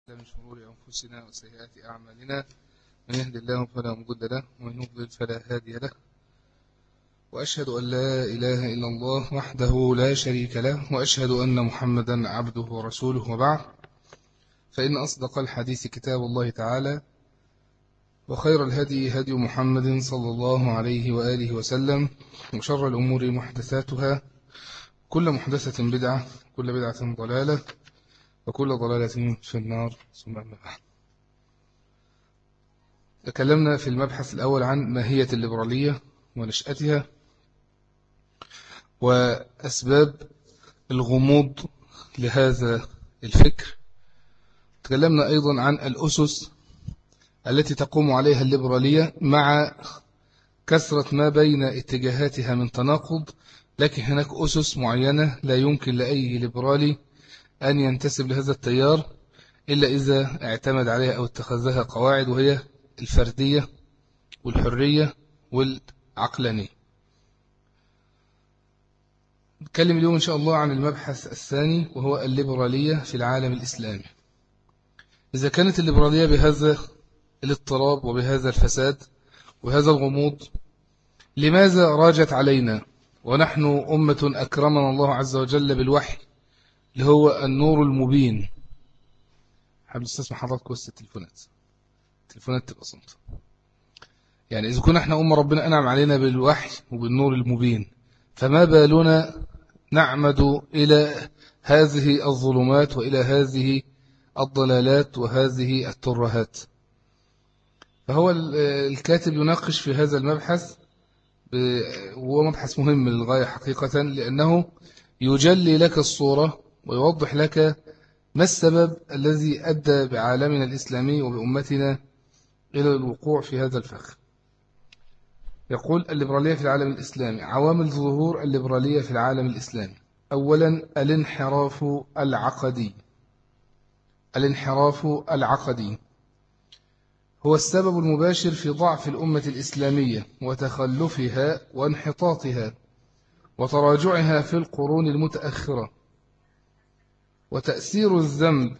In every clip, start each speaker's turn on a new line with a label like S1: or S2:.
S1: من شرور أنفسنا وسيئات أعمالنا من يهد الله فلا مضل له ومن يضلل فلا هادي له وأشهد أن لا إله إلا الله وحده لا شريك له وأشهد أن محمدا عبده ورسوله وبعد فإن أصدق الحديث كتاب الله تعالى وخير الهدي هدي محمد صلى الله عليه وآله وسلم وشر الأمور محدثاتها كل محدثة بدعة كل بدعة ضلالة وكل ضلالة في النار ثم أما بعد. تكلمنا في المبحث الأول عن ماهية الليبرالية ونشأتها وأسباب الغموض لهذا الفكر. تكلمنا أيضا عن الأسس التي تقوم عليها الليبرالية مع كثرة ما بين اتجاهاتها من تناقض، لكن هناك أسس معينة لا يمكن لأي ليبرالي أن ينتسب لهذا التيار إلا إذا اعتمد عليها أو اتخذها قواعد، وهي الفردية والحرية والعقلانية. نتكلم اليوم إن شاء الله عن المبحث الثاني وهو الليبرالية في العالم الإسلامي. إذا كانت الليبرالية بهذا الاضطراب وبهذا الفساد وهذا الغموض، لماذا راجت علينا ونحن أمة أكرمنا الله عز وجل بالوحي اللي هو النور المبين؟ حابب استسمح حضرتك وسط التليفونات تبقى صمت. يعني إذا كنا احنا ربنا أنعم علينا بالوحي وبالنور المبين، فما بالنا نعمد إلى هذه الظلمات وإلى هذه الضلالات وهذه الترهات؟ فهو الكاتب يناقش في هذا المبحث، وهو مبحث مهم للغاية حقيقة، لأنه يجلي لك الصورة ويوضح لك ما السبب الذي أدى بعالمنا الإسلامي وبأمتنا إلى الوقوع في هذا الفخ. يقول: الليبرالية في العالم الإسلامي. عوامل ظهور الليبرالية في العالم الإسلامي: أولا الانحراف العقدي. الانحراف العقدي هو السبب المباشر في ضعف الأمة الإسلامية وتخلفها وانحطاطها وتراجعها في القرون المتأخرة. وتأثير الذنب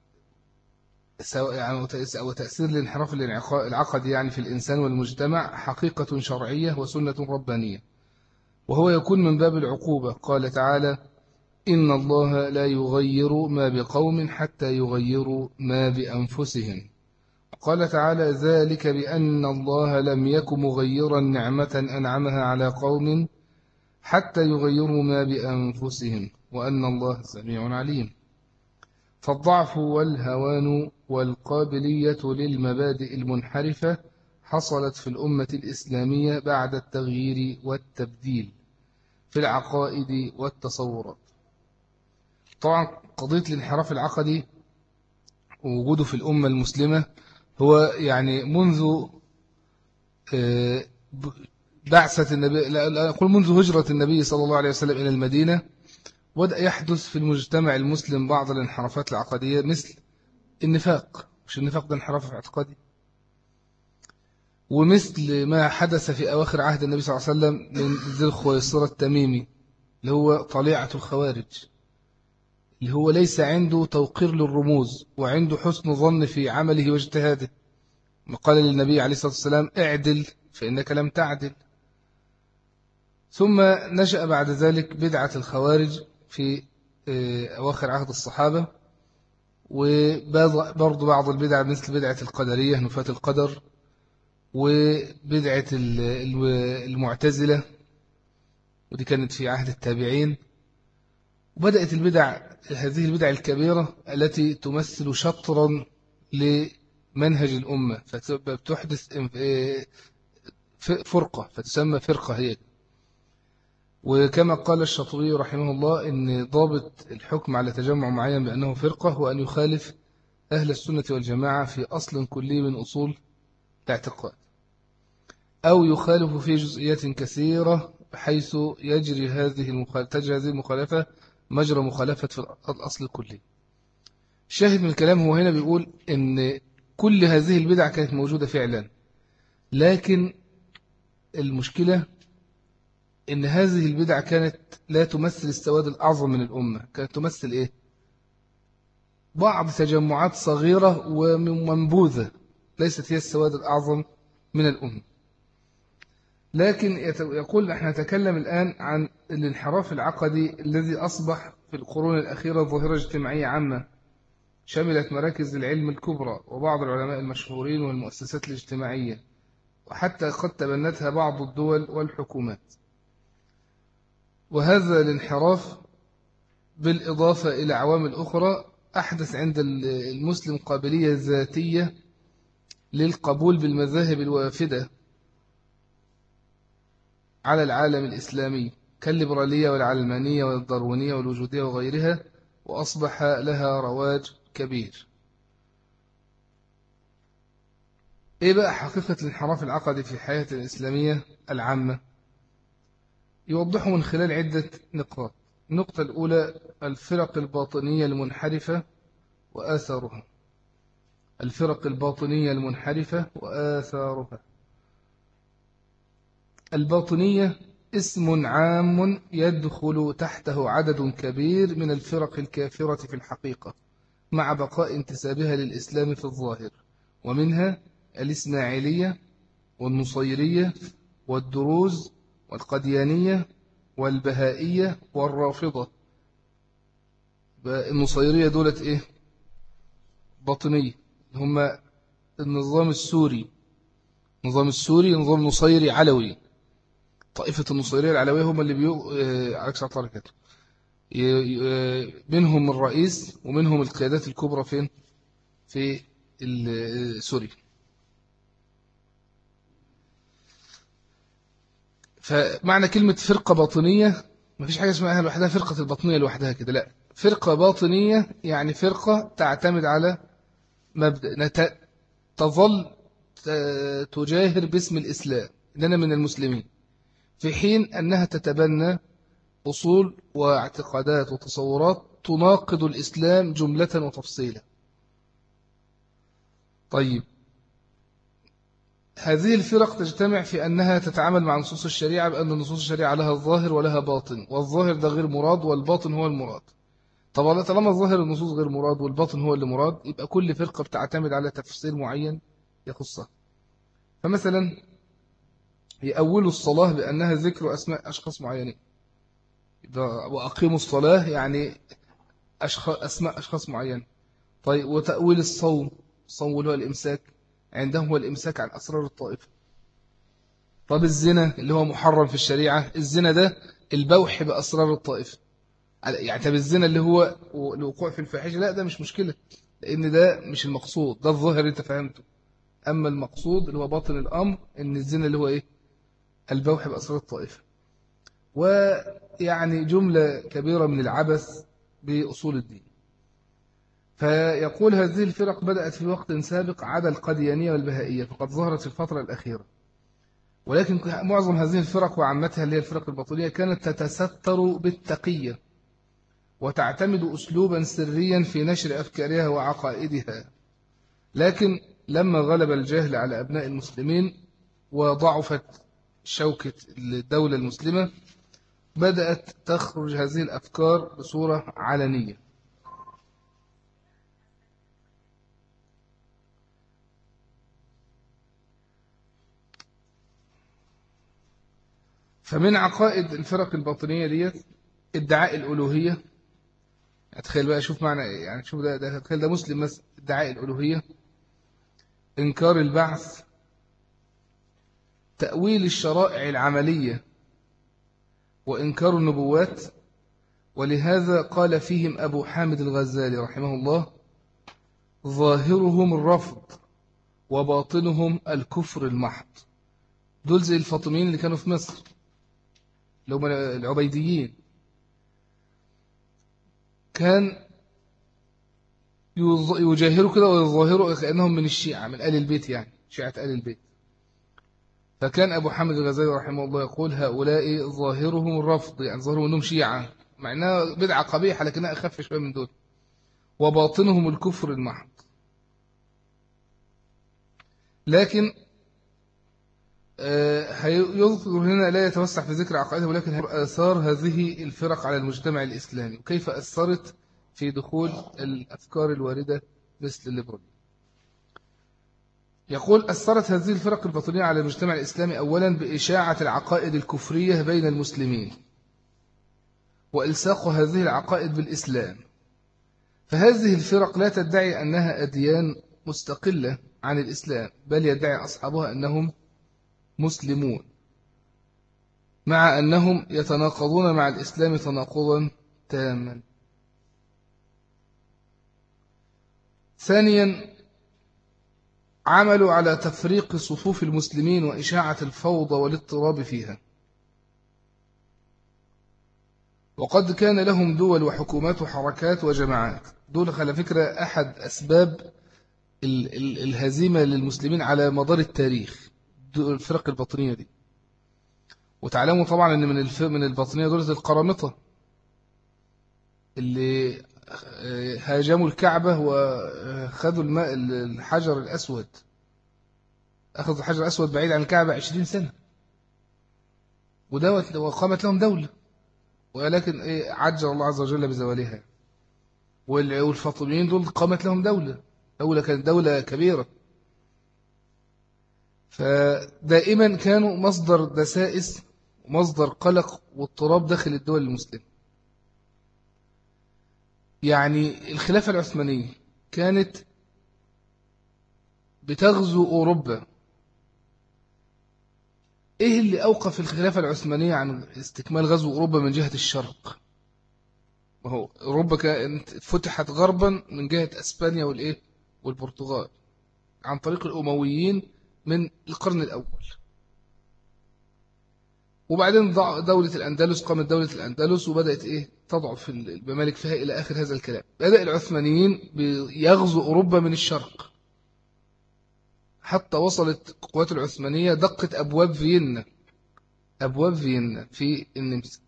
S1: وتأثير الانحراف العقدي يعني في الإنسان والمجتمع حقيقة شرعية وسنة ربانية، وهو يكون من باب العقوبة. قال تعالى: إن الله لا يغير ما بقوم حتى يغيروا ما بأنفسهم. قال تعالى: ذلك بأن الله لم يك مغيرا نعمة أنعمها على قوم حتى يغيروا ما بأنفسهم وأن الله سميع عليم. فالضعف والهوان والقابلية للمبادئ المنحرفة حصلت في الأمة الإسلامية بعد التغيير والتبديل في العقائد والتصورات. طبعا قضية الانحراف العقدي ووجوده في الأمة المسلمة هو يعني منذ بعثة النبي، لا أقول منذ هجرة النبي صلى الله عليه وسلم إلى المدينة، بدأ يحدث في المجتمع المسلم بعض الانحرافات العقدية، مثل النفاق. مش النفاق ده انحراف عقدي؟ ومثل ما حدث في أواخر عهد النبي صلى الله عليه وسلم من ذي الخويصرة التميمي، اللي هو طليعة الخوارج، اللي هو ليس عنده توقير للرموز وعنده حسن ظن في عمله واجتهاده. قال للنبي عليه الصلاة والسلام: اعدل فإنك لم تعدل. ثم نشأ بعد ذلك بدعة الخوارج في أواخر عهد الصحابة، وبرضو بعض البدع مثل بدعة القدرية نفاة القدر، وبدعة المعتزلة، ودي كانت في عهد التابعين. وبدأت هذه البدع الكبيرة التي تمثل شطرا لمنهج الأمة، فتحدث فرقة فتسمى فرقة هي. وكما قال الشاطبي رحمه الله إن ضابط الحكم على تجمع معين بأنه فرقة هو أن يخالف أهل السنة والجماعة في أصل كلي من أصول الاعتقاد، أو يخالف في جزئيات كثيرة بحيث تجري هذه المخالفة مجرى مخالفة في الأصل الكلي. الشاهد من الكلام هو هنا بيقول إن كل هذه البدع كانت موجودة فعلا، لكن المشكلة إن هذه البدع كانت لا تمثل السواد الأعظم من الأمة. كانت تمثل إيه؟ بعض تجمعات صغيرة ومنبوذة ليست هي السواد الأعظم من الأمة. لكن يقول نحن نتكلم الآن عن الانحراف العقدي الذي أصبح في القرون الأخيرة ظاهرة اجتماعية عامة شملت مراكز العلم الكبرى وبعض العلماء المشهورين والمؤسسات الاجتماعية، وحتى قد تبنتها بعض الدول والحكومات. وهذا الانحراف بالإضافة إلى عوامل أخرى أحدث عند المسلم قابلية ذاتية للقبول بالمذاهب الوافدة على العالم الإسلامي كالليبرالية والعلمانية والداروينية والوجودية وغيرها، وأصبح لها رواج كبير. إيه بقى حقيقة الانحراف العقدي في الحياة الإسلامية العامة؟ يوضحه من خلال عدة نقاط. النقطة الأولى الفرق الباطنية المنحرفة وآثارها. الفرق الباطنية المنحرفة وآثارها. الباطنية اسم عام يدخل تحته عدد كبير من الفرق الكافرة في الحقيقة مع بقاء انتسابها للإسلام في الظاهر، ومنها الإسماعيلية والنصيرية والدروز والقديانية والبهائية والرافضة. النصيرية دولت إيه؟ باطنية، هم النظام السوري. النظام السوري نظام نصيري علوي. طائفة النصيرية العلوية هم اللي عكس عطاركته، منهم الرئيس ومنهم القيادات الكبرى فين؟ في سوريا. فمعنى كلمة فرقة باطنية ما فيش حاجة اسمها لوحدها فرقة الباطنية لوحدها كده، لا، فرقة باطنية يعني فرقة تعتمد على مبدأ تظل تجاهر باسم الإسلام إننا من المسلمين، في حين أنها تتبنى أصول واعتقادات وتصورات تناقض الإسلام جملة وتفصيلا. طيب، هذه الفرق تجتمع في أنها تتعامل مع نصوص الشريعة بأن نصوص الشريعة لها ظاهر ولها باطن، والظاهر ده غير مراد والباطن هو المراد. طبعا طالما ظاهر النصوص غير مراد والباطن هو اللي مراد، يبقى كل فرقة بتعتمد على تفسير معين يخصها. فمثلا يأولوا الصلاة بأنها ذكر أسماء أشخاص معينين، وأقيموا الصلاة يعني أسماء أشخاص معين. طيب، وتأويل الصوم اللي هو الإمساك، عندهم هو الإمساك عن أسرار الطائفة. طب الزنا اللي هو محرم في الشريعة، الزنا ده البوح بأسرار الطائفة. يعني طب الزنا اللي هو الوقوع في الفاحشة، لا ده مش مشكلة، لأن ده مش المقصود، ده الظاهر انت فهمته. أما المقصود اللي هو باطن الأمر إن الزنا اللي هو إيه؟ البوح بأسرار الطائفة. ويعني جملة كبيرة من العبث بأصول الدين. فيقول هذه الفرق بدأت في وقت سابق عدا القديانية والبهائية، فقد ظهرت في الفترة الأخيرة. ولكن معظم هذه الفرق وعامتها اللي هي الفرق الباطنية كانت تتستر بالتقية وتعتمد أسلوبا سريا في نشر أفكارها وعقائدها. لكن لما غلب الجهل على أبناء المسلمين وضعفت شوكة الدولة المسلمة، بدأت تخرج هذه الأفكار بصورة علنية. فمن عقائد الفرق الباطنية ديت ادعاء الألوهية. تخيل بقى، شوف معنى يعني، شوف ده تخيل ده مسلم مثلا، ادعاء الألوهية، إنكار البعث، تأويل الشرائع العملية، وإنكار النبوات. ولهذا قال فيهم أبو حامد الغزالي رحمه الله: ظاهرهم الرفض وباطنهم الكفر المحض. دول زي الفاطميين اللي كانوا في مصر، اللي هم العبيديين. كان يجاهروا كده ويظاهروا كأنهم من الشيعة، من آل البيت، يعني شيعة آل البيت. فكان أبو حامد الغزالي رحمه الله يقول: هؤلاء ظاهرهم الرفض، يعني ظاهرهم أنهم شيعة، مع أنها بدعة قبيحة لكنها أخف شوية من دول. وباطنهم الكفر المحض. لكن يذكر هنا، لا يتوسع في ذكر عقائدها، ولكن آثار هذه الفرق على المجتمع الإسلامي وكيف أثرت في دخول الأفكار الواردة مثل الليبرالية. يقول أثرت هذه الفرق الباطنية على المجتمع الإسلامي أولا بإشاعة العقائد الكفرية بين المسلمين وإلصاق هذه العقائد بالإسلام. فهذه الفرق لا تدعي أنها أديان مستقلة عن الإسلام، بل يدعي أصحابها أنهم مسلمون، مع أنهم يتناقضون مع الإسلام تناقضا تاما. ثانيا، عملوا على تفريق صفوف المسلمين وإشاعة الفوضى والاضطراب فيها. وقد كان لهم دول وحكومات وحركات وجماعات. دول على فكرة أحد أسباب الهزيمة للمسلمين على مدار التاريخ، الفرق الباطنية دي. وتعلموا طبعا أن من الباطنية دولة القرامطة اللي هاجموا الكعبة وخذوا الحجر الأسود، أخذوا الحجر الأسود بعيد عن الكعبة 20 سنة، وقامت لهم دولة، ولكن عجل الله عز وجل بزوالها. والفاطميين دول قامت لهم دولة كانت دولة كبيرة. فدائما كانوا مصدر دسائس ومصدر قلق واضطراب داخل الدول المسلمة. يعني الخلافة العثمانية كانت بتغزو أوروبا. إيه اللي أوقف الخلافة العثمانية عن استكمال غزو أوروبا من جهة الشرق؟ وهو أوروبا كانت فتحت غربا من جهة أسبانيا والبرتغال عن طريق الأمويين من القرن الأول. وبعدين دولة الأندلس، قامت دولة الأندلس وبدأت تضعف الممالك فيها إلى آخر هذا الكلام. بدأ العثمانيين يغزو أوروبا من الشرق، حتى وصلت القوات العثمانية دقت أبواب فيينا في النمسا.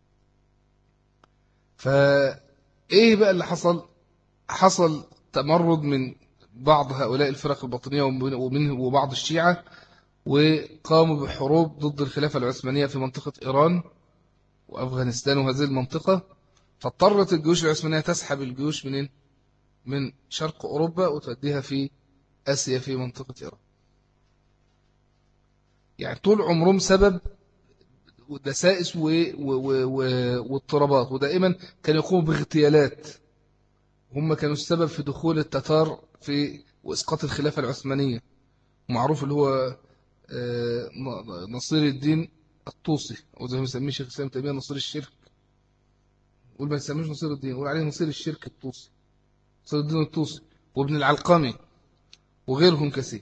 S1: فإيه بقى اللي حصل؟ حصل تمرد من بعض هؤلاء الفرق الباطنية وبعض الشيعة، وقاموا بحروب ضد الخلافة العثمانية في منطقة إيران وأفغانستان وهذه المنطقة. فاضطرت الجيوش العثمانية تسحب الجيوش من شرق أوروبا وتوديها في آسيا في منطقة إيران. يعني طول عمرهم سبب ودسائس واضطرابات، ودائما كانوا يقوموا باغتيالات. هم كانوا السبب في دخول التتار وإسقاط الخلافة العثمانية. معروف اللي هو نصير الدين الطوسي، أو زي ما يسميه شيخ الإسلام تيمية نصير الشرك. قول ما يسميش نصير الدين، قول عليه نصير الشرك الطوسي، نصير الدين الطوسي، وابن العلقمي وغيرهم كثير.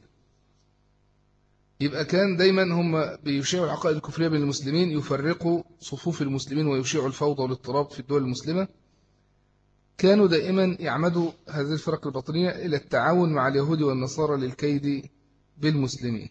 S1: يبقى كان دايما هم بيشيعوا العقائد الكفرية بين المسلمين، يفرقوا صفوف المسلمين ويشيعوا الفوضى والاضطراب في الدول المسلمة. كانوا دائما يعمدوا هذه الفرق الباطنية إلى التعاون مع اليهود والنصارى للكيد بالمسلمين.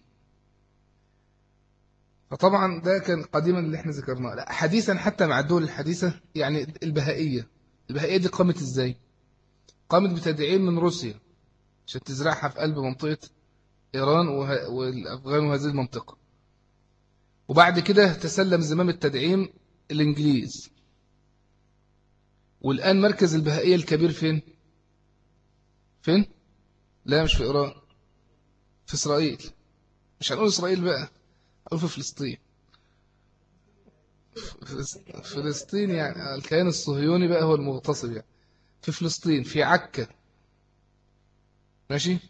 S1: فطبعا ده كان قديما اللي احنا ذكرناه. لا، حديثا حتى مع الدول الحديثة، يعني البهائية دي قامت ازاي؟ قامت بتدعيم من روسيا عشان تزرعها في قلب منطقة إيران والأفغان وهذه المنطقة. وبعد كده تسلم زمام التدعيم الإنجليز. والآن مركز البهائية الكبير فين؟ لا، مش في إيران، في إسرائيل. مش هنقول إسرائيل بقى، هنقول في فلسطين. فلسطين يعني الكيان الصهيوني بقى هو المغتصب، يعني في فلسطين في عكا. ماشي.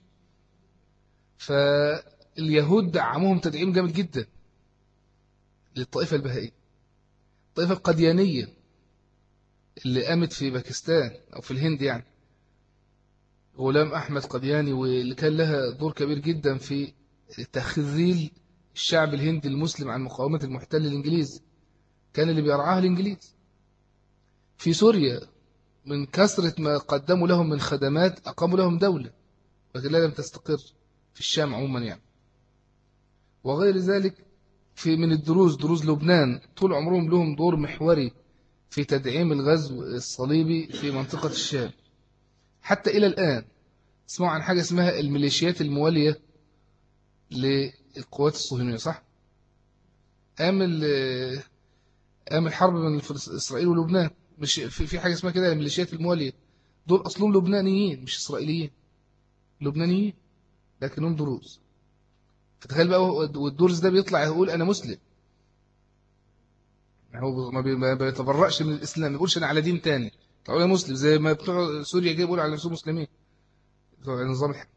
S1: فاليهود دعموهم تدعيم جامد جدا للطائفة البهائية. الطائفة القديانية اللي قامت في باكستان أو في الهند، يعني غلام أحمد قدياني، واللي كان لها دور كبير جدا في تخذيل الشعب الهندي المسلم عن مقاومة المحتل الإنجليزي. كان اللي بيرعاها الإنجليز. في سوريا من كثرة ما قدموا لهم من خدمات أقاموا لهم دولة، لكن لم تستقر. في الشام عموما يعني. وغير ذلك من دروز لبنان، طول عمرهم لهم دور محوري في تدعيم الغزو الصليبي في منطقة الشام. حتى إلى الآن اسمعوا عن حاجة اسمها الميليشيات الموالية للقوات الصهيونية، صح؟ قام الحرب بين إسرائيل ولبنان، مش في حاجة اسمها كده الميليشيات الموالية. دول أصلهم لبنانيين مش إسرائيليين، لبنانيين لكنهم دروز. فتخيل بقى، والدرز ده بيطلع يقول أنا مسلم، هو ما بيتبرأش من الإسلام، ما بيقولش أنا على دين تاني، تقول أنا مسلم زي ما بتوع سوريا جاي بيقولوا على نفسهم مسلمين بتوع النظام الحكم.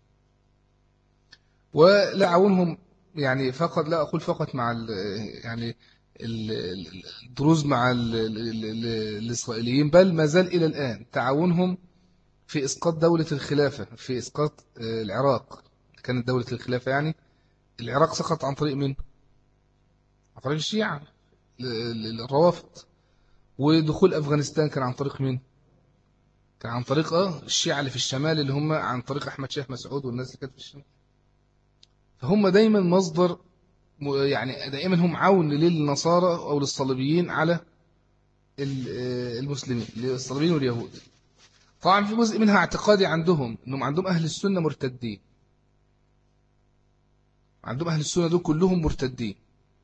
S1: ولا أعاونهم يعني فقط، لا أقول فقط مع يعني الدروز مع الإسرائيليين، بل ما زال إلى الآن تعاونهم في إسقاط دولة الخلافة، في إسقاط العراق. كانت دولة الخلافة يعني العراق سقط عن طريق من؟ عن طريق الشيعة الروافض. ودخول أفغانستان كان عن طريق مين؟ كان عن طريق الشيعة اللي في الشمال، اللي هم عن طريق أحمد شيخ مسعود والناس اللي كانت في الشمال. فهم دايما مصدر، يعني دائما هم عون للنصارى أو للصليبيين على المسلمين، للصليبيين واليهود. طبعا في جزء منها اعتقادي عندهم، أنهم عندهم أهل السنة مرتدين، عندهم أهل السنة دول كلهم مرتدين،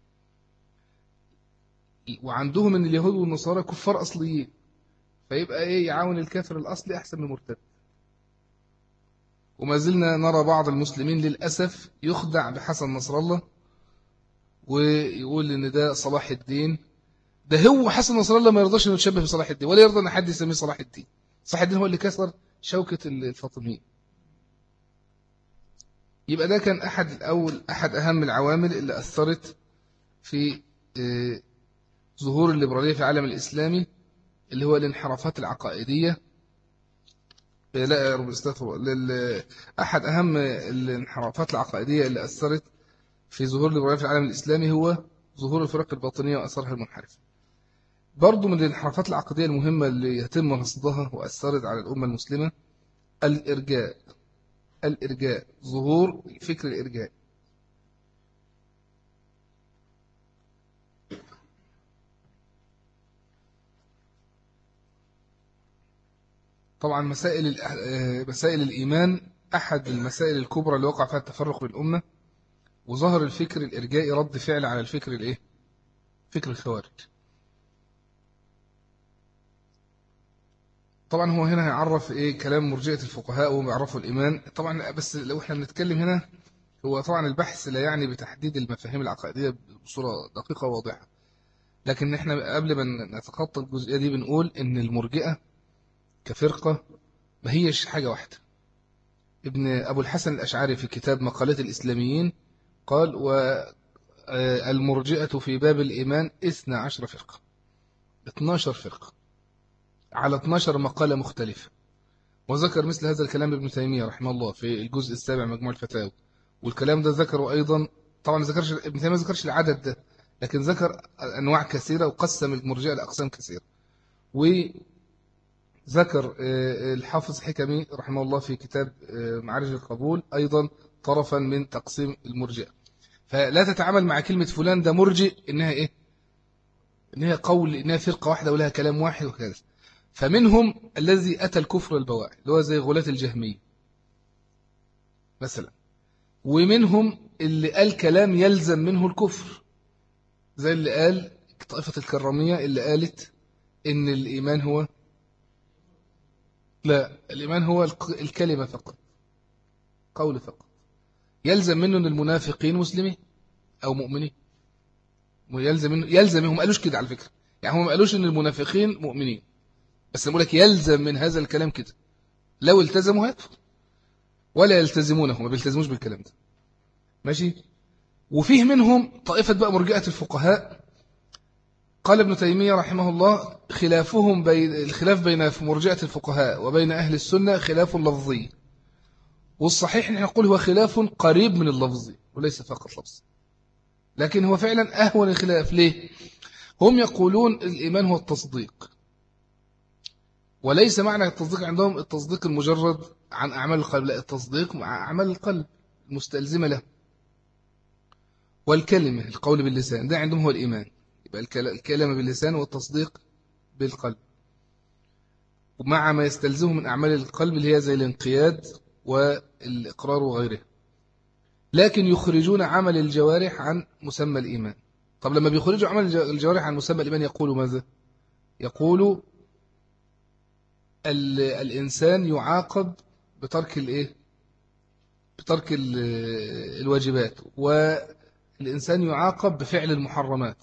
S1: وعندهم أن اليهود والنصارى كفار أصليين، فيبقى إيه، يعاون الكافر الأصلي أحسن من المرتد. وما زلنا نرى بعض المسلمين للأسف يخدع بحسن نصر الله ويقول إن ده صلاح الدين. ده هو حسن نصر الله ما يرضاش إنه يتشبه بصلاح الدين، ولا يرضى أن حد يسميه صلاح الدين. صلاح الدين هو اللي كسر شوكة الفاطميين. يبقى ده كان أحد أهم العوامل اللي أثرت في ظهور الليبرالية في العالم الإسلامي، اللي هو الانحرافات العقائدية. لا يا رب استغفر، أحد أهم الانحرافات العقائدية اللي أثرت في ظهور الليبرالية في العالم الإسلامي هو ظهور الفرق الباطنية وأثرها المنحرفة. برضو من الانحرافات العقدية المهمة اللي يتم رصدها وأثرت على الأمة المسلمة الإرجاء. الإرجاء، ظهور فكر الإرجاء. طبعا مسائل الإيمان أحد المسائل الكبرى اللي وقع فيها التفرق بالأمة، وظهر الفكر الإرجائي رد فعل على الفكر الإيه؟ فكر الخوارج. طبعا هو هنا هيعرف إيه كلام مرجئة الفقهاء وهم يعرفوا الإيمان طبعا، بس لو احنا بنتكلم هنا، هو طبعا البحث لا يعني بتحديد المفاهيم العقائدية بصورة دقيقة وواضحة، لكن احنا قبل ما نتخطى الجزئية دي بنقول إن المرجئة كفرقة ما هيش حاجة واحدة. ابن أبو الحسن الأشعري في كتاب مقالات الإسلاميين قال: والمرجئة في باب الإيمان 12 فرقة، 12 فرقة على 12 مقالة مختلفة. وذكر مثل هذا الكلام ابن تيمية رحمه الله في الجزء السابع مجموع الفتاوى. والكلام ده ذكره أيضا، طبعا ذكرش ابن تيمية، ما ذكرش العدد ده، لكن ذكر أنواع كثيرة وقسم المرجئة لأقسام كثيرة. وذكر الحافظ حكمي رحمه الله في كتاب معارج القبول أيضا طرفا من تقسيم المرجئة. فلا تتعامل مع كلمة فلان ده مرجئ إنها إيه؟ إنها قول، إنها فرقة واحدة ولها كلام واحد وكذا. فمنهم الذي أتى الكفر البواعي اللي هو زي غلاة الجهمية مثلا، ومنهم اللي قال كلام يلزم منه الكفر، زي اللي قال طائفة الكرامية اللي قالت إن الإيمان هو، لا، الإيمان هو الكلمة فقط، قول فقط، يلزم منه أن المنافقين مسلمين أو مؤمنين، يلزم، هم قالوش كده على فكرة، يعني هم ما قالوش أن المنافقين مؤمنين، بس نقول لك يلزم من هذا الكلام كده، لو التزموا هيكفر، ولا يلتزمونه، ما بيلتزموش بالكلام ده، ماشي. وفيه منهم طائفة بقى مرجئة الفقهاء، قال ابن تيمية رحمه الله: الخلاف بين مرجئة الفقهاء وبين أهل السنة خلاف لفظي، والصحيح ان نقول هو خلاف قريب من اللفظي وليس فقط لفظي، لكن هو فعلا أهون الخلاف. ليه؟ هم يقولون الإيمان هو التصديق، وليس معنى التصديق عندهم التصديق المجرد عن أعمال القلب، لا، التصديق مع أعمال القلب المستلزمة له. والكلمة، القول باللسان، ده عندهم هو الإيمان، يبقى الكلمة باللسان والتصديق بالقلب، ومع ما يستلزمه من أعمال القلب اللي هي زي الانقياد والإقرار وغيره. لكن يخرجون عمل الجوارح عن مسمى الإيمان. طب لما بيخرجوا عمل الجوارح عن مسمى الإيمان يقولوا ماذا؟ يقولوا الإنسان يعاقب بترك الإيه؟ بترك الواجبات، والإنسان يعاقب بفعل المحرمات.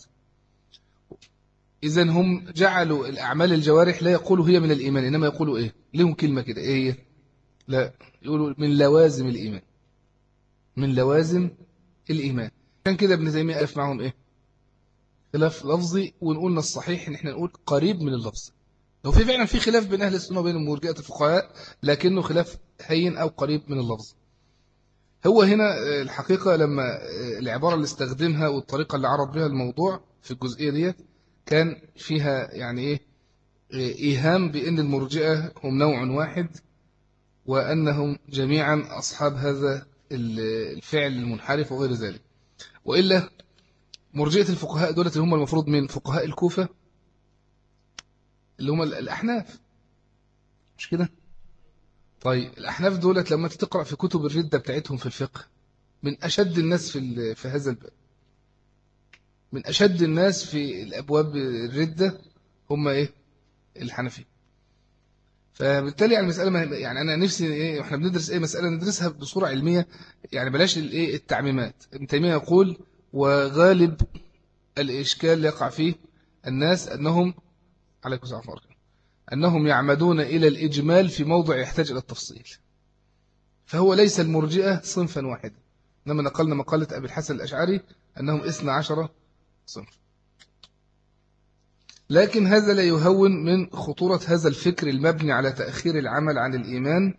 S1: إذن هم جعلوا الأعمال الجوارح لا يقولوا هي من الإيمان، إنما يقولوا إيه؟ لهم كلمة كده، إيه هي؟ لا، يقولوا من لوازم الإيمان، من لوازم الإيمان. كان كده ابن تيمية ألف معهم إيه؟ خلاف لفظي، ونقولنا الصحيح إن إحنا نقول قريب من اللفظ. لو في فعلا في خلاف بين أهل السنة وبين مرجئة الفقهاء، لكنه خلاف هين أو قريب من اللفظ. هو هنا الحقيقة لما العبارة اللي استخدمها والطريقة اللي عرض بها الموضوع في الجزئية دي كان فيها يعني إيه؟ إيهام بأن المرجئة هم نوع واحد، وأنهم جميعا أصحاب هذا الفعل المنحرف وغير ذلك. وإلا مرجئة الفقهاء دولة اللي هم المفروض من فقهاء الكوفة، اللي هم الأحناف، مش كده؟ طيب الأحناف دولت لما تقرأ في كتب الردة بتاعتهم في الفقه، من أشد الناس في هذا الباب، من أشد الناس في الأبواب الردة هم إيه؟ الحنفي. فبالتالي يعني المسألة يعني أنا نفسي إيه، إحنا بندرس إيه مسألة ندرسها بصورة علمية، يعني بلاش الإيه التعميمات. ابن تيمية يقول وغالب الإشكال اللي يقع فيه الناس أنهم عليكم السلام ورحمة الله، أنهم يعمدون إلى الإجمال في موضع يحتاج إلى التفصيل. فهو ليس المرجئة صنفا واحدا، إنما نقلنا مقالة أبي الحسن الأشعري أنهم 12 صنف. لكن هذا لا يهون من خطورة هذا الفكر المبني على تأخير العمل عن الإيمان.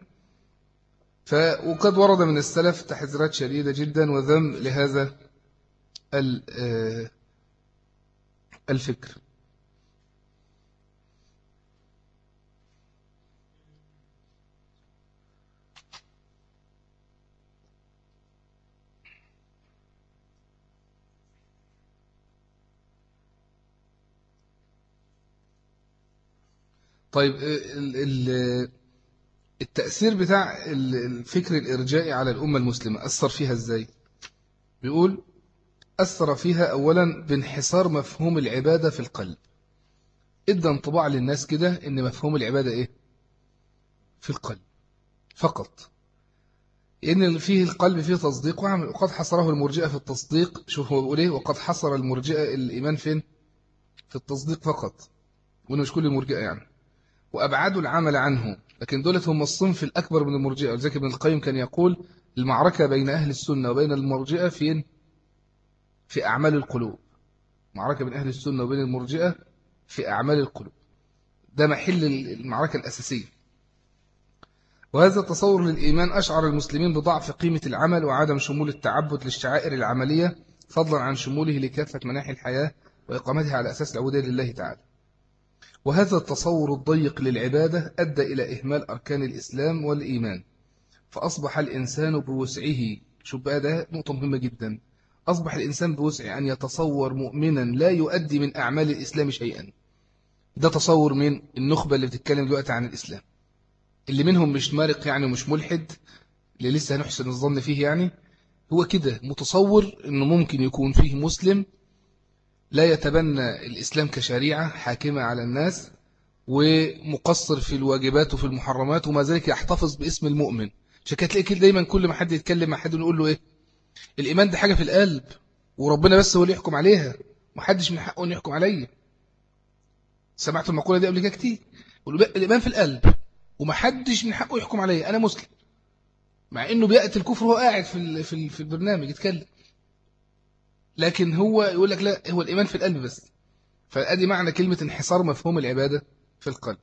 S1: وقد ورد من السلف تحذيرات شديدة جدا وذم لهذا الفكر. طيب التأثير بتاع الفكر الإرجائي على الأمة المسلمة أثر فيها إزاي؟ بيقول أثر فيها أولا بانحصار مفهوم العبادة في القلب. إدى انطباع للناس كده إن مفهوم العبادة إيه؟ في القلب فقط، إن فيه القلب فيه تصديق وعمل. وقد حصره المرجئة في التصديق. شوف هو بيقول إيه؟ وقد حصر المرجئة الإيمان فين؟ في التصديق فقط، وإنه مش كل المرجئة يعني، وأبعدوا العمل عنه. لكن دولت هم الصنف الأكبر من المرجئة. وذلك ابن القيم كان يقول المعركة بين أهل السنة وبين المرجئة فين؟ في أعمال القلوب. معركة بين أهل السنة وبين المرجئة في أعمال القلوب، ده محل المعركة الأساسية. وهذا التصور للإيمان أشعر المسلمين بضعف قيمة العمل وعدم شمول التعبد للشعائر العملية، فضلا عن شموله لكافة مناحي الحياة وإقامتها على أساس العبودية لله تعالى. وهذا التصور الضيق للعبادة أدى إلى إهمال أركان الإسلام والإيمان، فأصبح الإنسان بوسعه. شوف بقى ده نقطة مهمة جدا، أصبح الإنسان بوسعه أن يتصور مؤمنا لا يؤدي من أعمال الإسلام شيئا. ده تصور من النخبة اللي بتتكلم دلوقتي عن الإسلام، اللي منهم مش مارق يعني ومش ملحد، اللي لسه هنحسن الظن فيه يعني. هو كده متصور أنه ممكن يكون فيه مسلم لا يتبنى الإسلام كشريعة حاكمة على الناس، ومقصر في الواجبات وفي المحرمات، وما ذلك يحتفظ باسم المؤمن. عشان كده تلاقي كده دايما كل ما حد يتكلم مع حد نقول له إيه؟ الإيمان ده حاجة في القلب، وربنا بس هو اللي يحكم عليها، محدش من حقه أن يحكم عليه. سمعت المقولة دي قبل كده كتير، الإيمان في القلب ومحدش من حقه يحكم عليه، أنا مسلم، مع إنه بيأتي الكفر وهو قاعد في البرنامج يتكلم. لكن هو يقول لك لا، هو الإيمان في القلب بس. فأدي معنى كلمة انحصار مفهوم العبادة في القلب.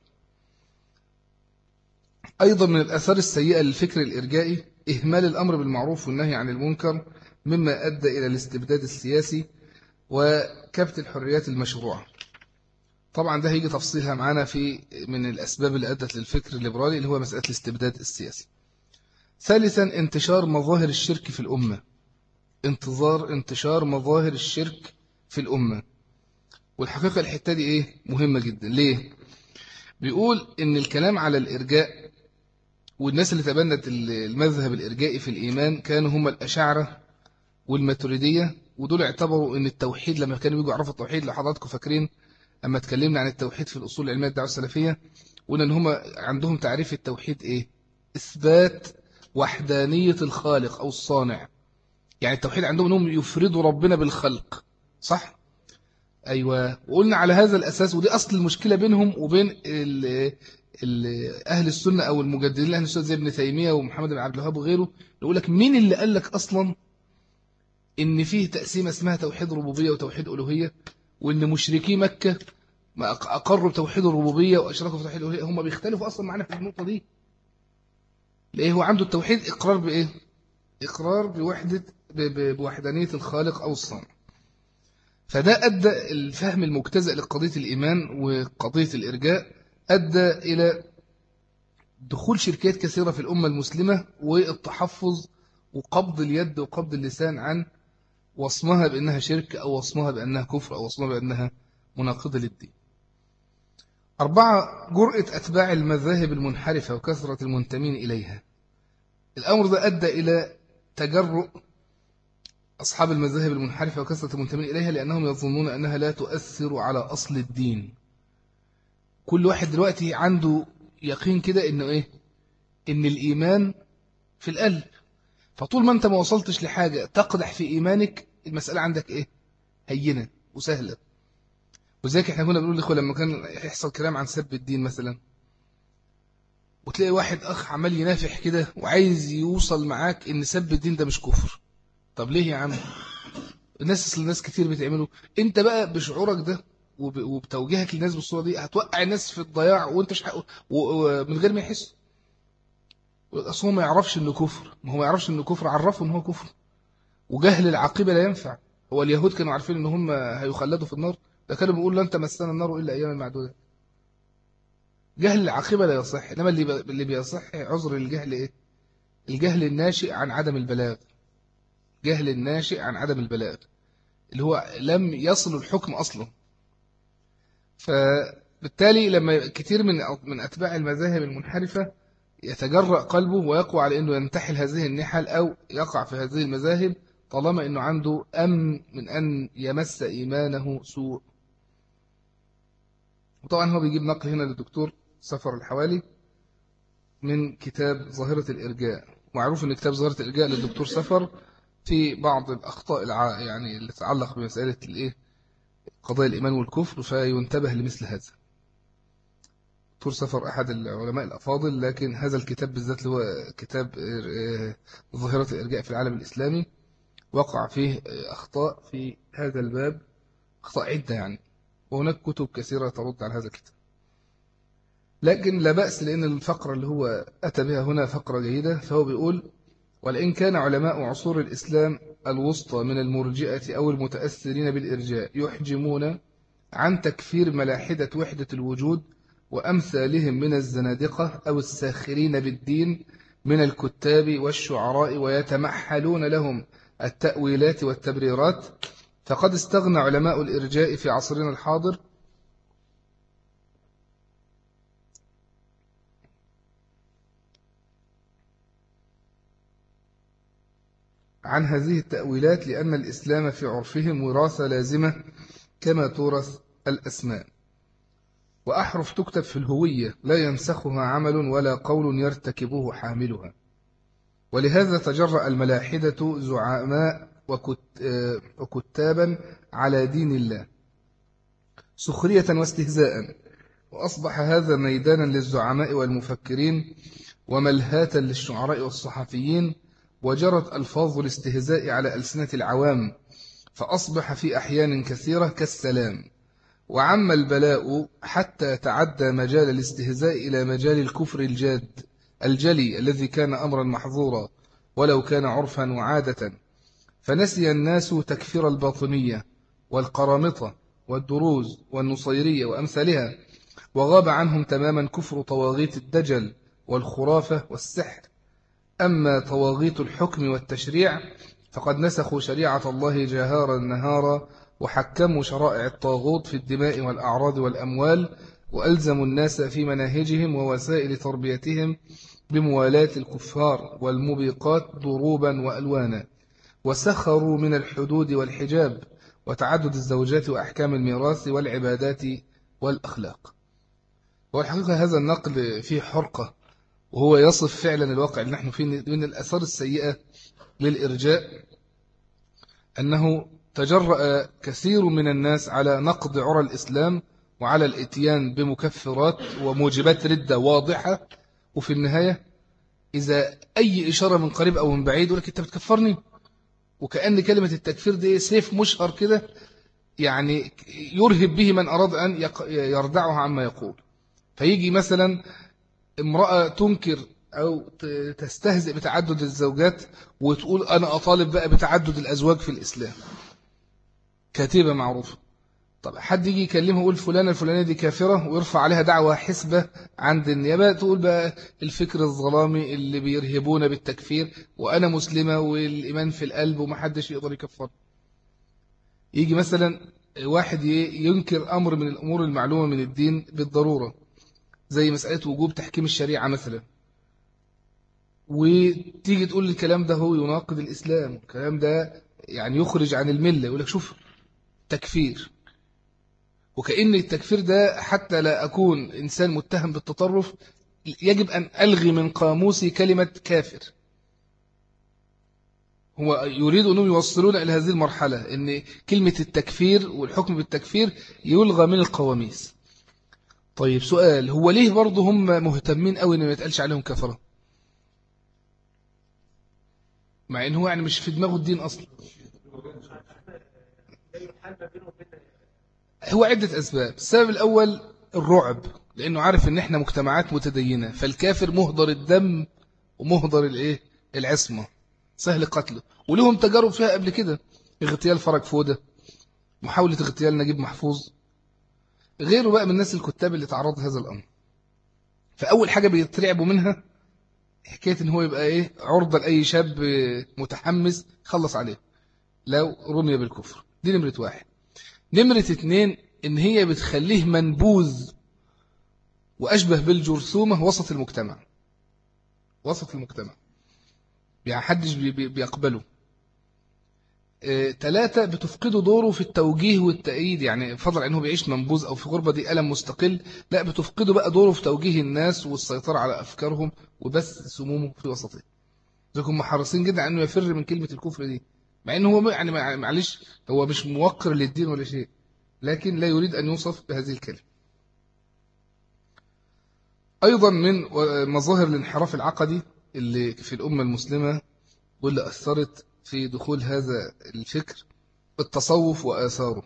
S1: أيضا من الآثار السيئة للفكر الإرجائي إهمال الأمر بالمعروف والنهي عن المنكر، مما أدى إلى الاستبداد السياسي وكبت الحريات المشروعة. طبعا ده هيجي تفصيلها معنا في من الأسباب اللي أدت للفكر الليبرالي، اللي هو مسألة الاستبداد السياسي. ثالثا انتشار مظاهر الشرك في الأمة، انتشار مظاهر الشرك في الأمة. والحقيقة الحتة دي إيه؟ مهمة جدا. ليه؟ بيقول إن الكلام على الإرجاء والناس اللي تبنت المذهب الإرجائي في الإيمان كانوا هم الأشاعرة والماتريدية. ودول اعتبروا إن التوحيد، لما كانوا بيجوا يعرفوا التوحيد، لو حضراتكم فاكرين أما اتكلمنا عن التوحيد في الأصول العلمية الدعوة السلفية، وقلنا إن هم عندهم تعريف التوحيد إيه؟ إثبات وحدانية الخالق أو الصانع. يعني التوحيد عندهم أنهم يفردوا ربنا بالخلق، صح؟ أيوة. وقلنا على هذا الأساس، ودي أصل المشكلة بينهم وبين أهل السنة أو المجددين أهل السنة زي ابن تيمية ومحمد بن عبد الوهاب وغيره. يقول لك مين اللي قال لك أصلا إن فيه تقسيمة اسمها توحيد ربوبية وتوحيد ألوهية، وإن مشركي مكة ما أقروا بتوحيد الربوبية وأشركوا في توحيد الألوهية؟ هم بيختلفوا أصلا معنا في النقطة دي. ليه؟ هو عنده التوحيد إقرار بإيه؟ إقرار بوحدانية الخالق أو الصانع. فده أدى الفهم المجتزئ لقضية الإيمان وقضية الإرجاء، أدى إلى دخول شركات كثيرة في الأمة المسلمة، والتحفظ وقبض اليد وقبض اللسان عن وصمها بأنها شرك أو وصمها بأنها كفر أو وصمها بأنها مناقضة للدين. 4. جرأة أتباع المذاهب المنحرفة وكثرة المنتمين إليها. الأمر ده أدى إلى تجرؤ أصحاب المذاهب المنحرفة وكثرة المنتمين إليها، لأنهم يظنون أنها لا تؤثر على أصل الدين. كل واحد دلوقتي عنده يقين كده إنه إيه؟ إن الإيمان في القلب. فطول ما أنت ما وصلتش لحاجة تقدح في إيمانك، المسألة عندك إيه؟ هينة وسهلة. وذلك إحنا كنا بنقول لإخوة لما كان يحصل كلام عن سب الدين مثلا، وتلاقي واحد أخ عمال ينافح كده وعايز يوصل معاك إن سب الدين ده مش كفر. طب ليه يا عم؟ الناس كتير بتعمله. انت بقى بشعورك ده وبتوجيهك للناس بالصورة دي هتوقع الناس في الضياع، وانت ومن غير ما يحس. اصل هو ما يعرفش انه كفر. ما هو ما يعرفش انه كفر، عرفه ان هو كفر. وجهل العاقبة لا ينفع. هو اليهود كانوا عارفين ان هم هيخلدوا في النار؟ ده كانوا بيقولوا لن تمسنا النار الا اياما معدودة. جهل العاقبة لا يصح. انما اللي بيصح عذر الجهل ايه؟ الجهل الناشئ عن عدم البلاغ. جهل الناشئ عن عدم البلاغ اللي هو لم يصل الحكم أصلا. فبالتالي لما كتير من أتباع المذاهب المنحرفة يتجرأ قلبه ويقوى على أنه ينتحل هذه النحل أو يقع في هذه المذاهب، طالما أنه عنده أمن من أن يمس إيمانه سوء. وطبعا هو بيجيب نقل هنا للدكتور سفر الحوالي من كتاب ظاهرة الإرجاء. معروف أن كتاب ظاهرة الإرجاء للدكتور سفر في بعض الأخطاء يعني اللي تتعلق بمسألة الإيه؟ قضايا الإيمان والكفر، فينتبه لمثل هذا. دكتور سفر أحد العلماء الأفاضل، لكن هذا الكتاب بالذات اللي هو كتاب ظاهرة الإرجاء في العالم الإسلامي وقع فيه أخطاء في هذا الباب، أخطاء عدة يعني، وهناك كتب كثيرة ترد على هذا الكتاب. لكن لا بأس، لأن الفقرة اللي هو أتى بها هنا فقرة جيدة. فهو بيقول: ولئن كان علماء عصور الإسلام الوسطى من المرجئة أو المتأثرين بالإرجاء يحجمون عن تكفير ملاحدة وحدة الوجود وأمثالهم من الزنادقة أو الساخرين بالدين من الكتاب والشعراء، ويتمحلون لهم التأويلات والتبريرات، فقد استغنى علماء الإرجاء في عصرنا الحاضر عن هذه التأويلات، لأن الإسلام في عرفهم وراثة لازمة كما تورث الأسماء، وأحرف تكتب في الهوية لا ينسخها عمل ولا قول يرتكبه حاملها. ولهذا تجرأ الملاحدة زعماء وكتابا على دين الله سخرية واستهزاء، وأصبح هذا ميدانا للزعماء والمفكرين وملهاة للشعراء والصحفيين، وجرت ألفاظ الاستهزاء على ألسنة العوام، فأصبح في أحيان كثيرة كالسلام. وعم البلاء حتى تعدى مجال الاستهزاء إلى مجال الكفر الجلي الذي كان أمرا محظورا ولو كان عرفا وعادة، فنسي الناس تكفير الباطنية والقرامطة والدروز والنصيرية وأمثالها، وغاب عنهم تماما كفر طواغيت الدجل والخرافة والسحر. أما طواغيت الحكم والتشريع فقد نسخوا شريعة الله جهارا نهارا، وحكموا شرائع الطاغوت في الدماء والأعراض والأموال، وألزموا الناس في مناهجهم ووسائل تربيتهم بموالاة الكفار والموبقات ضروبا وألوانا، وسخروا من الحدود والحجاب وتعدد الزوجات وأحكام الميراث والعبادات والأخلاق. هو الحقيقة هذا النقل فيه حرقة، وهو يصف فعلا الواقع اللي نحن فيه. من الأثار السيئة للإرجاء أنه تجرأ كثير من الناس على نقد عرى الإسلام وعلى الاتيان بمكفرات وموجبات ردة واضحة، وفي النهاية إذا أي إشارة من قريب أو من بعيد يقول لك أنت بتكفرني، وكأن كلمة التكفير دي سيف مشهر كده، يعني يرهب به من أراد أن يردعه عما يقول. فيجي مثلا امرأة تنكر أو تستهزئ بتعدد الزوجات وتقول أنا أطالب بقى بتعدد الأزواج في الإسلام، كاتبة معروفة. طب حد يجي يكلمه يقول فلانة الفلانية دي كافرة ويرفع عليها دعوة حسبة عند النيابة، تقول بقى الفكر الظلامي اللي بيرهبون بالتكفير، وأنا مسلمة والإيمان في القلب ومحدش يقدر يكفر. يجي مثلا واحد ينكر أمر من الأمور المعلومة من الدين بالضرورة، زي مسألة وجوب تحكيم الشريعة مثلا، وتيجي تقول الكلام ده هو يناقض الإسلام، الكلام ده يعني يخرج عن الملة، يقول لك شوف تكفير. وكأن التكفير ده حتى لا أكون إنسان متهم بالتطرف يجب أن ألغي من قاموسي كلمة كافر. هو يريد أنهم يوصلون إلى هذه المرحلة أن كلمة التكفير والحكم بالتكفير يلغى من القواميس. طيب سؤال، هو ليه برضه هم مهتمين قوي أن ما يتقالش عليهم كفرة، مع أنه يعني مش في دماغه الدين أصلا؟ هو عدة أسباب. السبب الأول الرعب، لأنه عارف أن احنا مجتمعات متدينة، فالكافر مهدر الدم ومهدر العصمة، سهل قتله، ولهم تجارب فيها قبل كده، اغتيال فرج فودة، محاولة اغتيال نجيب محفوظ، غيره بقى من الناس الكتاب اللي تعرض هذا الأمر. فأول حاجة بيترعبوا منها حكاية ان هو يبقى عرضة لأي شاب متحمس خلص عليه لو رمي بالكفر. دي نمرة واحد. نمرة اتنين ان هي بتخليه منبوذ وأشبه بالجرثومة وسط المجتمع، وسط المجتمع يعني حدش بيقبله. ثلاثة بتفقده دوره في التوجيه والتأييد، يعني فضل عنه بيعيش منبوذ أو في غربة دي ألم مستقل، لا بتفقده بقى دوره في توجيه الناس والسيطرة على أفكارهم وبس سمومه في وسطه. ذلكم محرصين جدا عنه يفر من كلمة الكفر دي، مع أنه هو يعني معلش هو مش موقر للدين ولا شيء، لكن لا يريد أن يوصف بهذه الكلمة. أيضا من مظاهر الانحراف العقدي اللي في الأمة المسلمة واللي أثرت في دخول هذا الفكر التصوف وآثاره.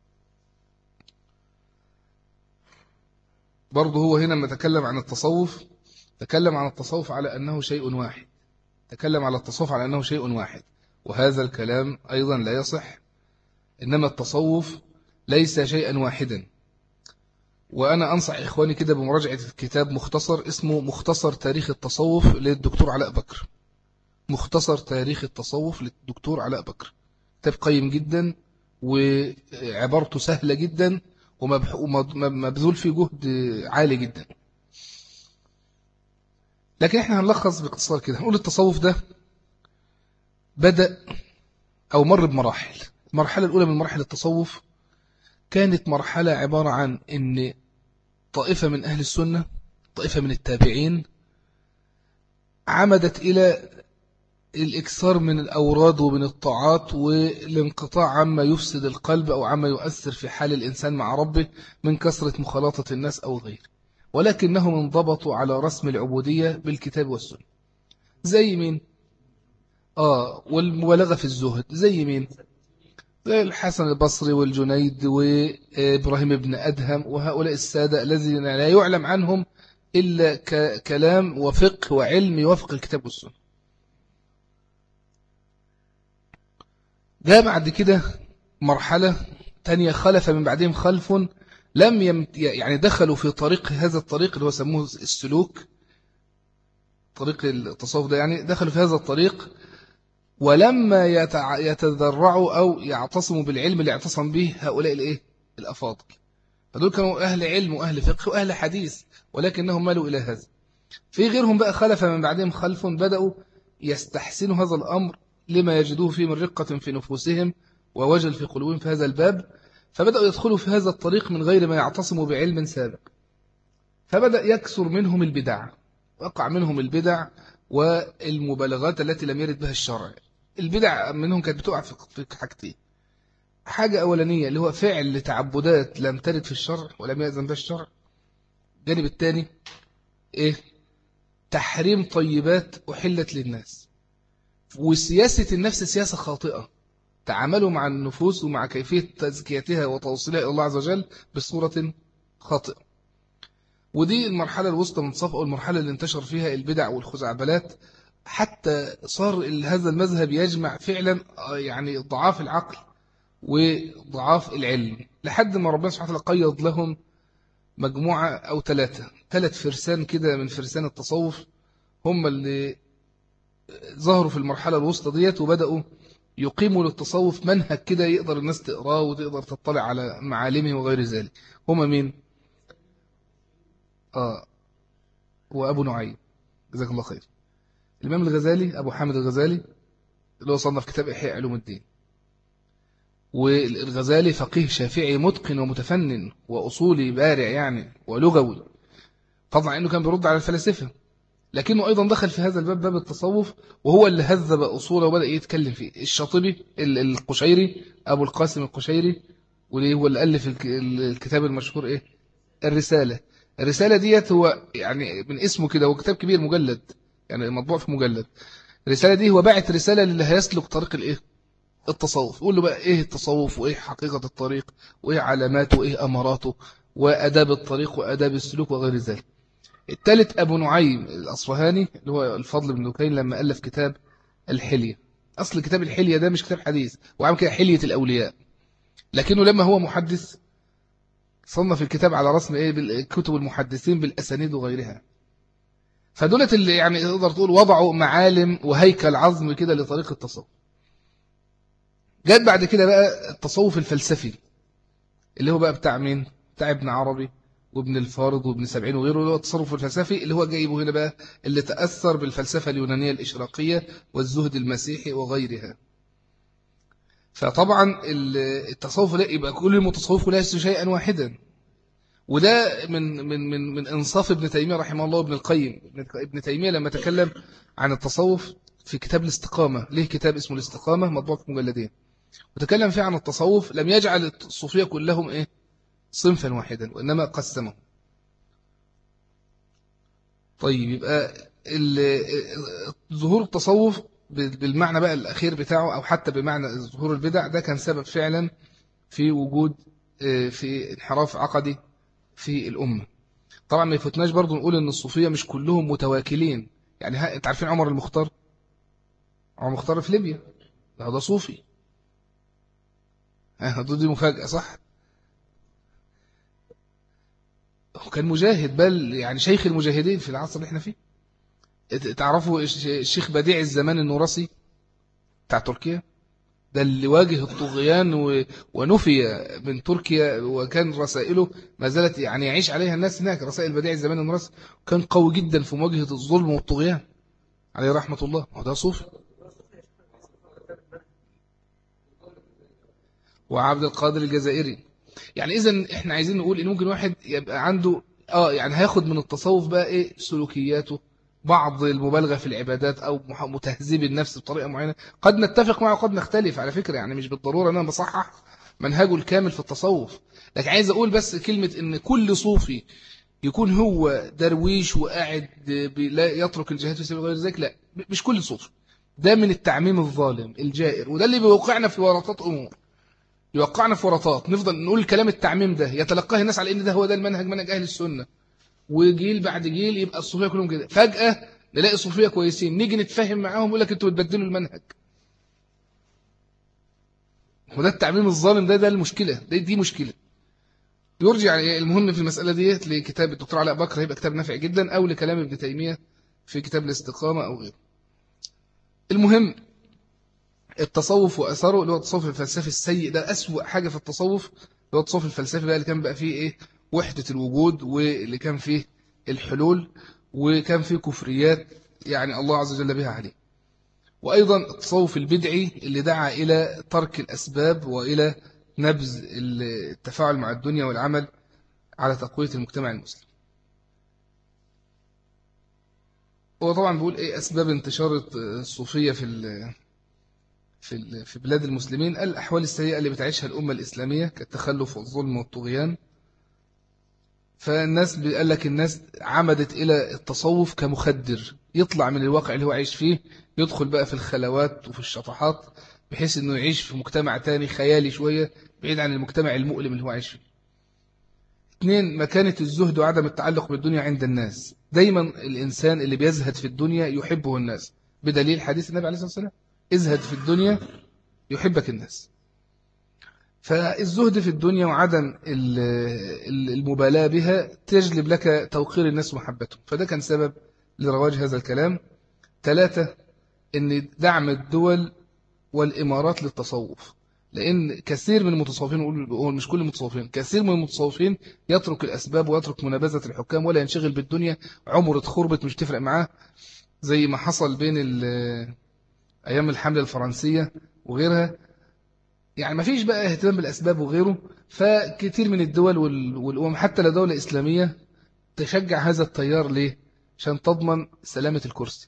S1: برضه هو هنا لما تكلم عن التصوف تكلم عن التصوف على أنه شيء واحد، تكلم على التصوف على أنه شيء واحد، وهذا الكلام أيضا لا يصح. إنما التصوف ليس شيئا واحدا. وأنا أنصح إخواني كده بمراجعة كتاب مختصر اسمه مختصر تاريخ التصوف للدكتور علاء بكر. مختصر تاريخ التصوف للدكتور علاء بكر، كتاب قيم جدا وعبارته سهلة جدا ومبذول فيه جهد عالي جدا. لكن احنا هنلخص باختصار كده، هنقول التصوف ده بدأ أو مر بمراحل. المرحلة الأولى من مراحل التصوف كانت مرحلة عبارة عن أن طائفة من أهل السنة، طائفة من التابعين، عمدت إلى الإكثار من الأوراد ومن الطاعات والانقطاع عما يفسد القلب أو عما يؤثر في حال الإنسان مع ربه من كثرة مخالطة الناس أو غير، ولكنهم انضبطوا على رسم العبودية بالكتاب والسنة. زي مين؟ والمبالغة في الزهد. زي مين؟ زي الحسن البصري والجنيد وإبراهيم بن أدهم وهؤلاء السادة الذين لا يعلم عنهم إلا كلام وفقه وعلم يوافق الكتاب والسنة. جاء بعد كده مرحلة تانية خلف من بعدهم خلف لم يعني دخلوا في طريق، هذا الطريق اللي هو سموه السلوك، طريق التصوف ده، يعني دخلوا في هذا الطريق ولما يتذرعوا أو يعتصموا بالعلم اللي اعتصم به هؤلاء الأفاضل. فدول كانوا أهل علم وأهل فقه وأهل حديث، ولكنهم مالوا إلى هذا. في غيرهم بقى خلف من بعدهم خلف بدأوا يستحسنوا هذا الأمر لما يجدوه فيه من رقة في نفوسهم ووجل في قلوبهم في هذا الباب، فبدأوا يدخلوا في هذا الطريق من غير ما يعتصموا بعلم سابق. فبدأ يكثر منهم البدع، وقع منهم البدع والمبالغات التي لم يرد بها الشرع. البدع منهم كانت بتقع في حاجتين: حاجة أولانية اللي هو فعل تعبدات لم ترد في الشرع ولم يأذن بها الشرع. الجانب الثاني إيه؟ تحريم طيبات أحلت للناس. وسياسة النفس سياسة خاطئة، تعاملوا مع النفوس ومع كيفية تزكيتها وتوصيلها إلى الله عز وجل بصورة خاطئة. ودي المرحلة الوسطى من صفقة، والمرحلة اللي انتشر فيها البدع والخزعبلات، حتى صار هذا المذهب يجمع فعلا يعني ضعاف العقل وضعاف العلم، لحد ما ربنا سبحانه وتعالى قيض لهم مجموعة أو ثلاث فرسان كده من فرسان التصوف، هم اللي ظهروا في المرحلة الوسطى ديت، وبدأوا يقيموا للتصوف منهج كده يقدر الناس تقراه وتقدر تطلع على معالمه وغير ذلك. هم مين؟ وأبو نعيم، جزاك الله خير. الإمام الغزالي، أبو حامد الغزالي، اللي هو صنف كتاب إحياء علوم الدين. والغزالي فقيه شافعي متقن ومتفنن وأصولي بارع يعني ولغوي، فضلا أنه كان بيرد على الفلاسفة، لكنه أيضا دخل في هذا الباب، باب التصوف، وهو اللي هذب أصوله وبدأ يتكلم فيه. الشاطبي القشيري، أبو القاسم القشيري، واللي هو اللي ألف الكتاب المشهور إيه؟ الرسالة. الرسالة ديت هو يعني من اسمه كده، هو كتاب كبير مجلد، يعني مطبوع في مجلد. الرسالة دي هو باعت رسالة للي هيسلك طريق الإيه؟ التصوف. يقول له بقى إيه التصوف، وإيه حقيقة الطريق، وإيه علاماته، وإيه أمراته، وأداب الطريق وأداب السلوك وغير ذلك. الثالث أبو نعيم الأصفهاني، اللي هو الفضل بن دكين، لما ألف كتاب الحلية. أصل كتاب الحلية ده مش كتاب حديث، وعامل كده حلية الأولياء، لكنه لما هو محدث صنف الكتاب على رسم إيه؟ بالكتب المحدثين بالأسانيد وغيرها. فدولت اللي يعني تقدر تقول وضعوا معالم وهيكل عظم كده لطريق التصوف. جاءت بعد كده بقى التصوف الفلسفي، اللي هو بقى بتاع مين؟ بتاع ابن عربي وابن الفارض وابن سبعين وغيره، اللي هو التصوف الفلسفي، اللي هو جايبه هنا بقى، اللي تأثر بالفلسفة اليونانية الإشراقية والزهد المسيحي وغيرها. فطبعا التصوف لا يبقى كل المتصوف ليس شيئا واحدا. وده من انصاف ابن تيمية رحمه الله وابن القيم. ابن تيمية لما تكلم عن التصوف في كتاب الاستقامة، ليه كتاب اسمه الاستقامة مطبوع في مجلدين، وتكلم فيه عن التصوف، لم يجعل الصوفية كلهم ايه؟ صنفا واحدا، وإنما قسمهم. طيب يبقى ظهور التصوف بالمعنى بقى الأخير بتاعه، أو حتى بمعنى ظهور البدع، ده كان سبب فعلا في وجود في انحراف عقدي في الأمة. طبعا ما يفتناش برضو نقول ان الصوفية مش كلهم متواكلين. يعني انت عارفين عمر المختار؟ عمر المختار في ليبيا، ده صوفي. دي مفاجأة صح؟ هو كان مجاهد، بل يعني شيخ المجاهدين في العصر اللي احنا فيه. تعرفوا الشيخ بديع الزمان النورسي بتاع تركيا؟ ده اللي واجه الطغيان ونفي من تركيا، وكان رسائله ما زالت يعني يعيش عليها الناس هناك، رسائل بديع الزمان النورسي. كان قوي جدا في مواجهة الظلم والطغيان عليه رحمة الله، وده صوفي. وعبد القادر الجزائري. يعني إذن إحنا عايزين نقول إن ممكن واحد يبقى عنده يعني هياخد من التصوف بقى إيه؟ سلوكياته، بعض المبالغة في العبادات، أو متهذيب النفس بطريقة معينة. قد نتفق معه وقد نختلف على فكرة، يعني مش بالضرورة أن أنا بصحح منهجه الكامل في التصوف، لكن عايز أقول بس كلمة إن كل صوفي يكون هو درويش وقاعد لا يترك الجهاد في سبيل غير ذلك، لا، مش كل صوفي. ده من التعميم الظالم الجائر، وده اللي بيوقعنا في ورطات أمور، يوقعنا في ورطات. نفضل نقول الكلام التعميم ده يتلقاه الناس على ان ده هو ده المنهج، منهج اهل السنه، وجيل بعد جيل يبقى الصوفيه كلهم كده. فجاه نلاقي صوفيه كويسين، نيجي نتفاهم معاهم يقول لك انتوا بتبدلوا المنهج. وده التعميم الظالم، ده المشكله، دي مشكله. يرجع المهم في المساله ديت لكتاب الدكتور علاء بكر، هيبقى كتاب نافع جدا، او لكلام ابن تيميه في كتاب الاستقامه او غيره. المهم التصوف وأثره، اللي هو التصوف الفلسفي السيء، ده أسوأ حاجة في التصوف. اللي هو التصوف الفلسفي بقى، اللي كان بقى فيه إيه؟ وحدة الوجود، واللي كان فيه الحلول، وكان فيه كفريات يعني الله عز وجل بها عليه. وأيضا التصوف البدعي اللي دعا إلى ترك الأسباب وإلى نبذ التفاعل مع الدنيا والعمل على تقوية المجتمع المسلم. هو طبعا بيقول إيه أسباب انتشار الصوفية في بلاد المسلمين. الأحوال السيئة اللي بتعيشها الأمة الإسلامية كالتخلف والظلم والطغيان. فالناس قال لك الناس عمدت إلى التصوف كمخدر، يطلع من الواقع اللي هو عايش فيه، يدخل بقى في الخلوات وفي الشطحات، بحيث أنه يعيش في مجتمع تاني خيالي شوية بعيد عن المجتمع المؤلم اللي هو عايش فيه. 2، مكانة الزهد وعدم التعلق بالدنيا عند الناس. دايما الإنسان اللي بيزهد في الدنيا يحبه الناس، بدليل حديث النبي عليه الصلاة والسلام: ازهد في الدنيا يحبك الناس. فالزهد في الدنيا وعدم المبالاة بها تجلب لك توقير الناس ومحبتهم، فده كان سبب لرواج هذا الكلام. 3، أن دعم الدول والإمارات للتصوف، لأن كثير من المتصوفين، مش كل المتصوفين، كثير من المتصوفين يترك الأسباب ويترك منابذة الحكام ولا ينشغل بالدنيا، عمر خربت مش تفرق معاه، زي ما حصل بين أيام الحملة الفرنسية وغيرها. يعني ما فيش بقى اهتمام بالأسباب وغيره. فكثير من الدول والأمم حتى لو دولة إسلامية تشجع هذا التيار. ليه؟ عشان تضمن سلامة الكرسي.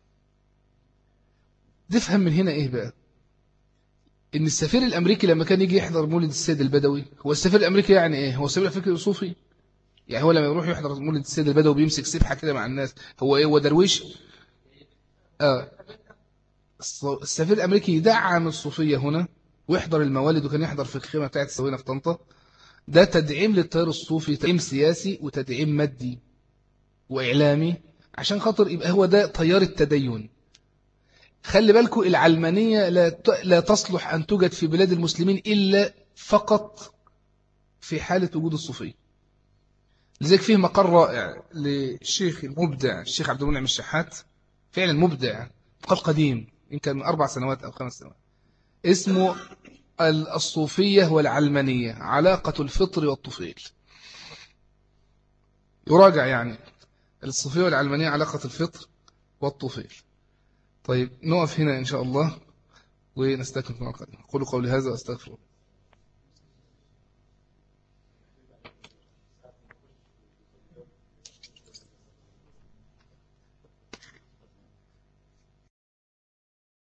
S1: تفهم من هنا إيه بقى؟ إن السفير الأمريكي لما كان يجي يحضر مولد السيد البدوي، هو السفير الأمريكي يعني إيه؟ هو السفير الأمريكي صوفي؟ يعني هو لما يروح يحضر مولد السيد البدوي بيمسك سبحة كده مع الناس، هو إيه؟ هو درويش؟ آه. السفير الأمريكي يدعم الصوفية هنا ويحضر الموالد، وكان يحضر في الخيمة بتاعت السوينة في طنطا. ده تدعيم للتيار الصوفي، تدعيم سياسي وتدعيم مادي وإعلامي، عشان خاطر يبقى هو ده تيار التدين. خلي بالكم العلمانية لا تصلح أن توجد في بلاد المسلمين إلا فقط في حالة وجود الصوفية. لذلك فيه مقر رائع للشيخ المبدع الشيخ عبد المنعم الشحات، فعلا مبدع، مقال قديم يمكن من 4 سنوات أو 5 سنوات، اسمه الصوفية والعلمانية، علاقة الفطر والطفيل. يراجع يعني الصوفية والعلمانية، علاقة الفطر والطفيل. طيب نقف هنا إن شاء الله ونستكمل في المرة القادمة. قولوا قولي هذا وأستغفر الله.